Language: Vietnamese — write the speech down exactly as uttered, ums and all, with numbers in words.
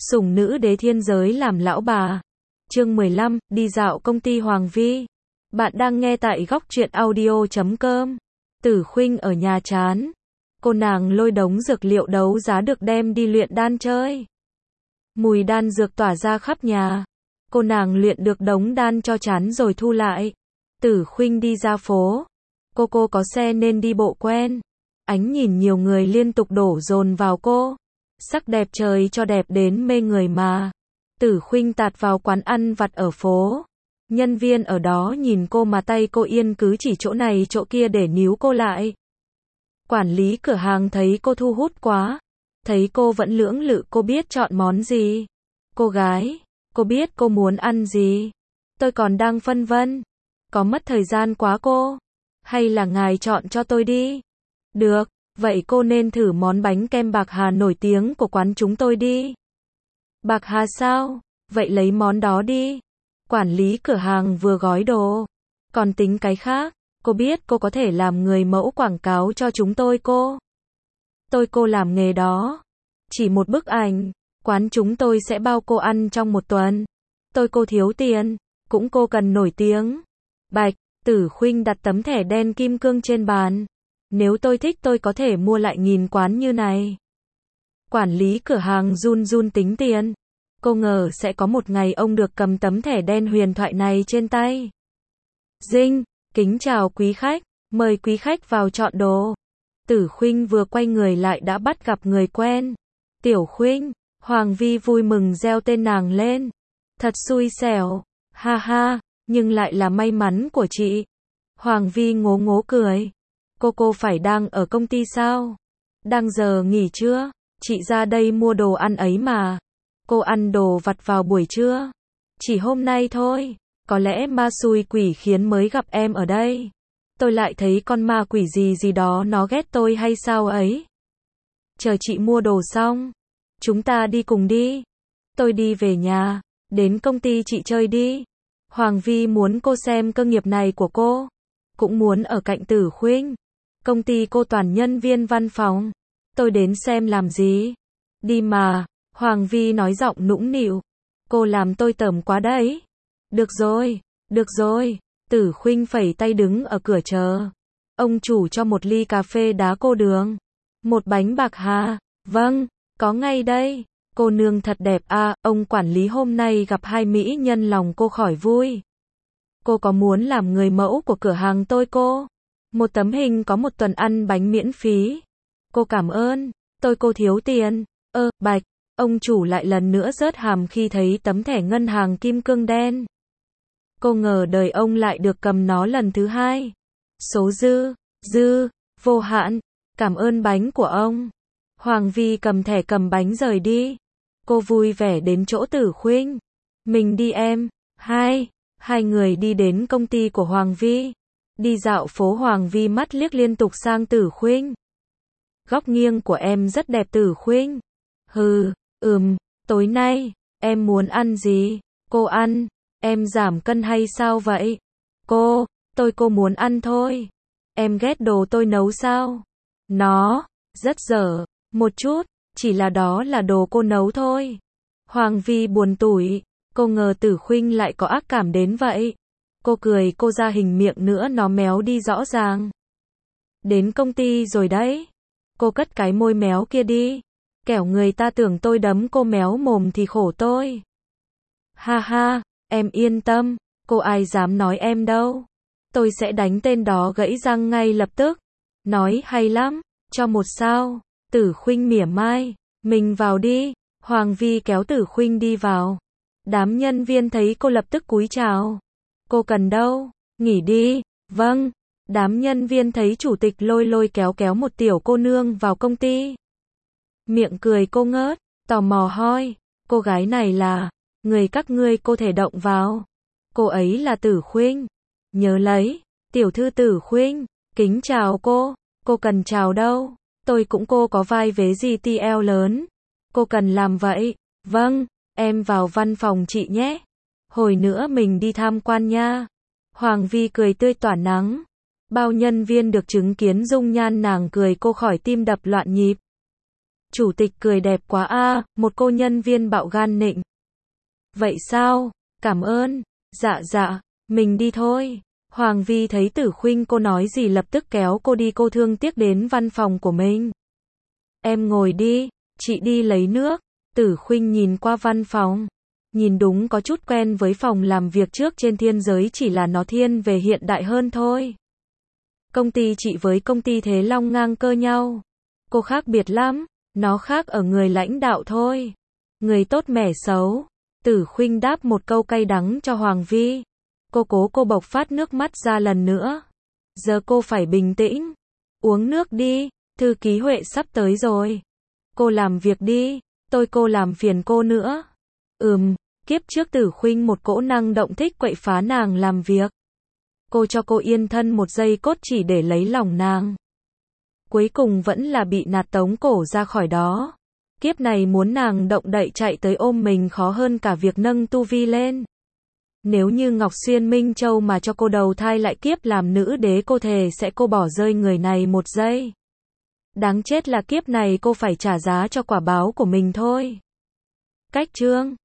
Sủng nữ đế thiên giới làm lão bà. Chương mười lăm, đi dạo công ty Hoàng Vi. Bạn đang nghe tại góc truyện audio chấm com. Tử Khuynh ở nhà chán. Cô nàng lôi đống dược liệu đấu giá được đem đi luyện đan chơi. Mùi đan dược tỏa ra khắp nhà. Cô nàng luyện được đống đan cho chán rồi thu lại. Tử Khuynh đi ra phố. Cô cô có xe nên đi bộ quen. Ánh nhìn nhiều người liên tục đổ dồn vào cô. Sắc đẹp trời cho đẹp đến mê người mà. Tử Khuynh tạt vào quán ăn vặt ở phố. Nhân viên ở đó nhìn cô mà tay cô yên cứ chỉ chỗ này chỗ kia để níu cô lại. Quản lý cửa hàng thấy cô thu hút quá. Thấy cô vẫn lưỡng lự, cô biết chọn món gì. Cô gái, cô biết cô muốn ăn gì. Tôi còn đang phân vân. Có mất thời gian quá cô? Hay là ngài chọn cho tôi đi? Được, vậy cô nên thử món bánh kem bạc hà nổi tiếng của quán chúng tôi đi. Bạc hà sao? Vậy lấy món đó đi. Quản lý cửa hàng vừa gói đồ. Còn tính cái khác, cô biết cô có thể làm người mẫu quảng cáo cho chúng tôi cô. Tôi cô làm nghề đó. Chỉ một bức ảnh, quán chúng tôi sẽ bao cô ăn trong một tuần. Tôi cô thiếu tiền, cũng cô cần nổi tiếng. Bạch, Tử Khuynh đặt tấm thẻ đen kim cương trên bàn. Nếu tôi thích tôi có thể mua lại nghìn quán như này. Quản lý cửa hàng run run tính tiền. Cô ngờ sẽ có một ngày ông được cầm tấm thẻ đen huyền thoại này trên tay. Dinh, kính chào quý khách, mời quý khách vào chọn đồ. Tử Khuynh vừa quay người lại đã bắt gặp người quen. Tiểu Khuynh, Hoàng Vi vui mừng reo tên nàng lên. Thật xui xẻo, ha ha, nhưng lại là may mắn của chị. Hoàng Vi ngố ngố cười. Cô cô phải đang ở công ty sao? Đang giờ nghỉ chưa? Chị ra đây mua đồ ăn ấy mà. Cô ăn đồ vặt vào buổi trưa? Chỉ hôm nay thôi. Có lẽ ma xui quỷ khiến mới gặp em ở đây. Tôi lại thấy con ma quỷ gì gì đó nó ghét tôi hay sao ấy? Chờ chị mua đồ xong, chúng ta đi cùng đi. Tôi đi về nhà, đến công ty chị chơi đi. Hoàng Vi muốn cô xem cơ nghiệp này của cô. Cũng muốn ở cạnh Tử Khuynh. Công ty cô toàn nhân viên văn phòng. Tôi đến xem làm gì? Đi mà, Hoàng Vi nói giọng nũng nịu. Cô làm tôi tởm quá đấy. Được rồi, được rồi. Tử Khuynh phẩy tay đứng ở cửa chờ. Ông chủ cho một ly cà phê đá cô đường. Một bánh bạc hà. Vâng, có ngay đây. Cô nương thật đẹp à, ông quản lý hôm nay gặp hai mỹ nhân lòng cô khỏi vui. Cô có muốn làm người mẫu của cửa hàng tôi cô? Một tấm hình có một tuần ăn bánh miễn phí. Cô cảm ơn, tôi cô thiếu tiền. Ơ, Bạch, ông chủ lại lần nữa rớt hàm khi thấy tấm thẻ ngân hàng kim cương đen. Cô ngờ đời ông lại được cầm nó lần thứ hai. Số dư, dư, vô hạn, cảm ơn bánh của ông. Hoàng Vi cầm thẻ cầm bánh rời đi. Cô vui vẻ đến chỗ Tử Khuynh. Mình đi em. Hai, hai người đi đến công ty của Hoàng Vi. Đi dạo phố Hoàng Vi mắt liếc liên tục sang Tử Khuynh. Góc nghiêng của em rất đẹp Tử Khuynh. Hừ, ừm, tối nay, em muốn ăn gì? Cô ăn, em giảm cân hay sao vậy? Cô, tôi cô muốn ăn thôi. Em ghét đồ tôi nấu sao? Nó, rất dở, một chút, chỉ là đó là đồ cô nấu thôi. Hoàng Vi buồn tủi, cô ngờ Tử Khuynh lại có ác cảm đến vậy. Cô cười cô ra hình miệng nữa nó méo đi rõ ràng. Đến công ty rồi đấy. Cô cất cái môi méo kia đi. Kẻo người ta tưởng tôi đấm cô méo mồm thì khổ tôi. Ha ha, em yên tâm, cô ai dám nói em đâu. Tôi sẽ đánh tên đó gãy răng ngay lập tức. Nói hay lắm, cho một sao. Tử Khuynh mỉa mai, mình vào đi. Hoàng Vi kéo Tử Khuynh đi vào. Đám nhân viên thấy cô lập tức cúi chào. Cô cần đâu? Nghỉ đi. Vâng. Đám nhân viên thấy chủ tịch lôi lôi kéo kéo một tiểu cô nương vào công ty. Miệng cười cô ngớt, tò mò hỏi, cô gái này là, người các ngươi cô thể động vào. Cô ấy là Tử Khuynh. Nhớ lấy, tiểu thư Tử Khuynh, kính chào cô, cô cần chào đâu, tôi cũng cô có vai vế gì tê lờ lớn. Cô cần làm vậy, vâng, em vào văn phòng chị nhé. Hồi nữa mình đi tham quan nha. Hoàng Vi cười tươi tỏa nắng. Bao nhân viên được chứng kiến dung nhan nàng cười cô khỏi tim đập loạn nhịp. Chủ tịch cười đẹp quá a, một cô nhân viên bạo gan nịnh. Vậy sao? Cảm ơn. Dạ dạ, mình đi thôi. Hoàng Vi thấy Tử Khuynh cô nói gì lập tức kéo cô đi, cô thương tiếc đến văn phòng của mình. Em ngồi đi, chị đi lấy nước. Tử Khuynh nhìn qua văn phòng. Nhìn đúng có chút quen với phòng làm việc trước trên thiên giới, chỉ là nó thiên về hiện đại hơn thôi. Công ty chị với công ty Thế Long ngang cơ nhau. Cô khác biệt lắm, nó khác ở người lãnh đạo thôi. Người tốt mẻ xấu. Tử Khuynh đáp một câu cay đắng cho Hoàng Vi. Cô cố cô bộc phát nước mắt ra lần nữa. Giờ cô phải bình tĩnh. Uống nước đi, thư ký Huệ sắp tới rồi. Cô làm việc đi, tôi cô làm phiền cô nữa. Ừm, kiếp trước Tử Khuynh một cỗ năng động thích quậy phá nàng làm việc. Cô cho cô yên thân một giây cốt chỉ để lấy lòng nàng. Cuối cùng vẫn là bị nạt tống cổ ra khỏi đó. Kiếp này muốn nàng động đậy chạy tới ôm mình khó hơn cả việc nâng tu vi lên. Nếu như Ngọc Xuyên Minh Châu mà cho cô đầu thai lại kiếp làm nữ đế, cô thề sẽ cô bỏ rơi người này một giây. Đáng chết là kiếp này cô phải trả giá cho quả báo của mình thôi. Cách chương